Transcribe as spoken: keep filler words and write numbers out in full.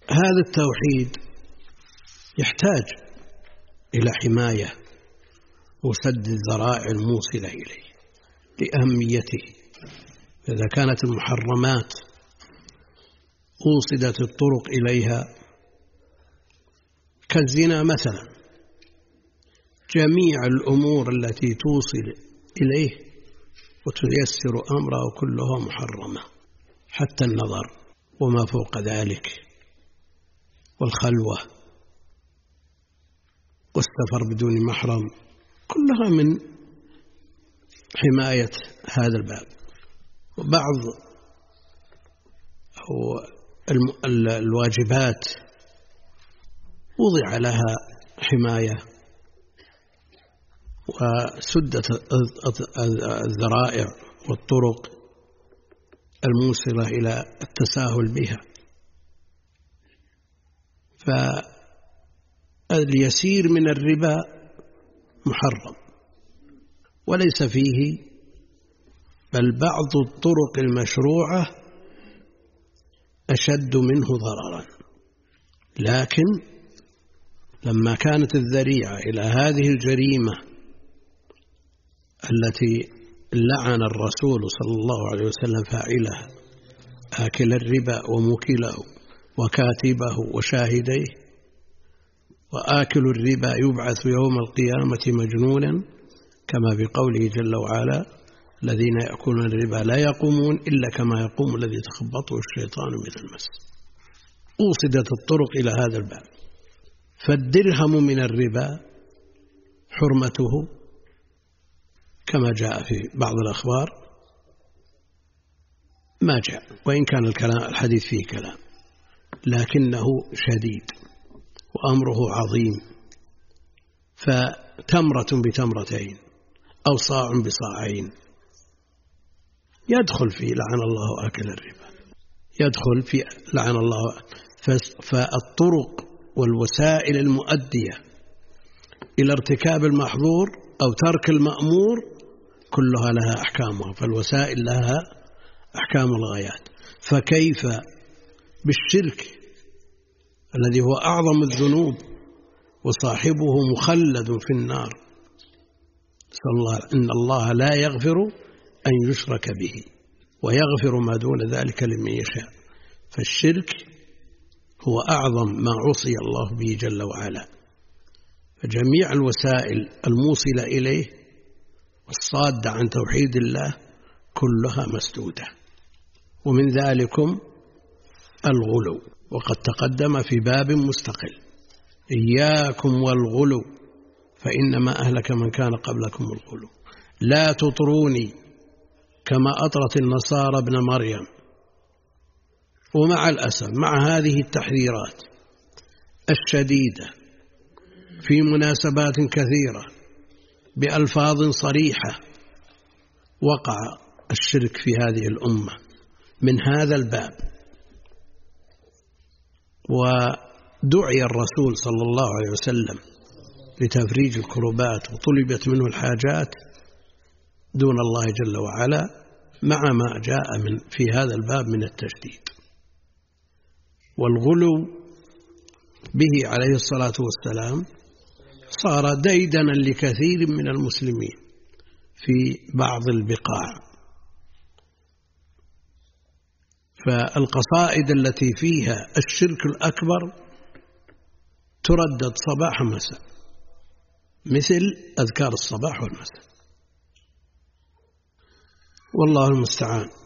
هذا التوحيد يحتاج إلى حماية وسد الذرائع الموصلة إليه لأهميته. إذا كانت المحرمات أوصدت الطرق إليها كالزنا مثلا، جميع الأمور التي توصل إليه وتيسر أمره كلها محرمة، حتى النظر وما فوق ذلك، والخلوة والسفر بدون محرم، كلها من حماية هذا الباب. وبعض أو الواجبات وضع لها حماية وسدت الذرائع والطرق الموصلة إلى التساهل بها. فاليسير من الربا محرم وليس فيه، بل بعض الطرق المشروعة أشد منه ضررا. لكن لما كانت الذريعة إلى هذه الجريمة التي لعن الرسول صلى الله عليه وسلم فاعلها، آكل الربا وموكله وكاتبه وشاهديه، وآكل الربا يبعث يوم القيامة مجنونا، كما بقوله جل وعلا: الذين يأكلون الربا لا يقومون إلا كما يقوم الذي تخبطه الشيطان من المس. أوصدت الطرق إلى هذا الباب. فالدرهم من الربا حرمته كما جاء في بعض الأخبار ما جاء، وإن كان الكلام الحديث فيه كلام، لكنه شديد وأمره عظيم. فتمرة بتمرتين أو صاع بصاعين يدخل في لعن الله آكل الربا، يدخل في لعن الله. فالطرق والوسائل المؤدية إلى ارتكاب المحظور أو ترك المأمور كلها لها أحكامها، فالوسائل لها أحكام الغايات. فكيف بالشرك الذي هو أعظم الذنوب وصاحبه مخلد في النار؟ صلى الله إن الله لا يغفر أن يشرك به ويغفر ما دون ذلك لمن يشاء. فالشرك هو أعظم ما عصي الله به جل وعلا. فجميع الوسائل الموصلة إليه والصادة عن توحيد الله كلها مسدودة. ومن ذلكم الغلو، وقد تقدم في باب مستقل: إياكم والغلو فإنما أهلك من كان قبلكم الغلو، لا تطروني كما أطرت النصارى ابن مريم. ومع الأسف مع هذه التحذيرات الشديدة في مناسبات كثيرة بألفاظ صريحة وقع الشرك في هذه الأمة من هذا الباب. ودعي الرسول صلى الله عليه وسلم لتفريج الكربات وطلبت منه الحاجات دون الله جل وعلا، مع ما جاء من في هذا الباب من التشديد. والغلو به عليه الصلاة والسلام صار ديدنا لكثير من المسلمين في بعض البقاع. فالقصائد التي فيها الشرك الأكبر تردد صباح مساء، مثل أذكار الصباح والمساء، والله المستعان.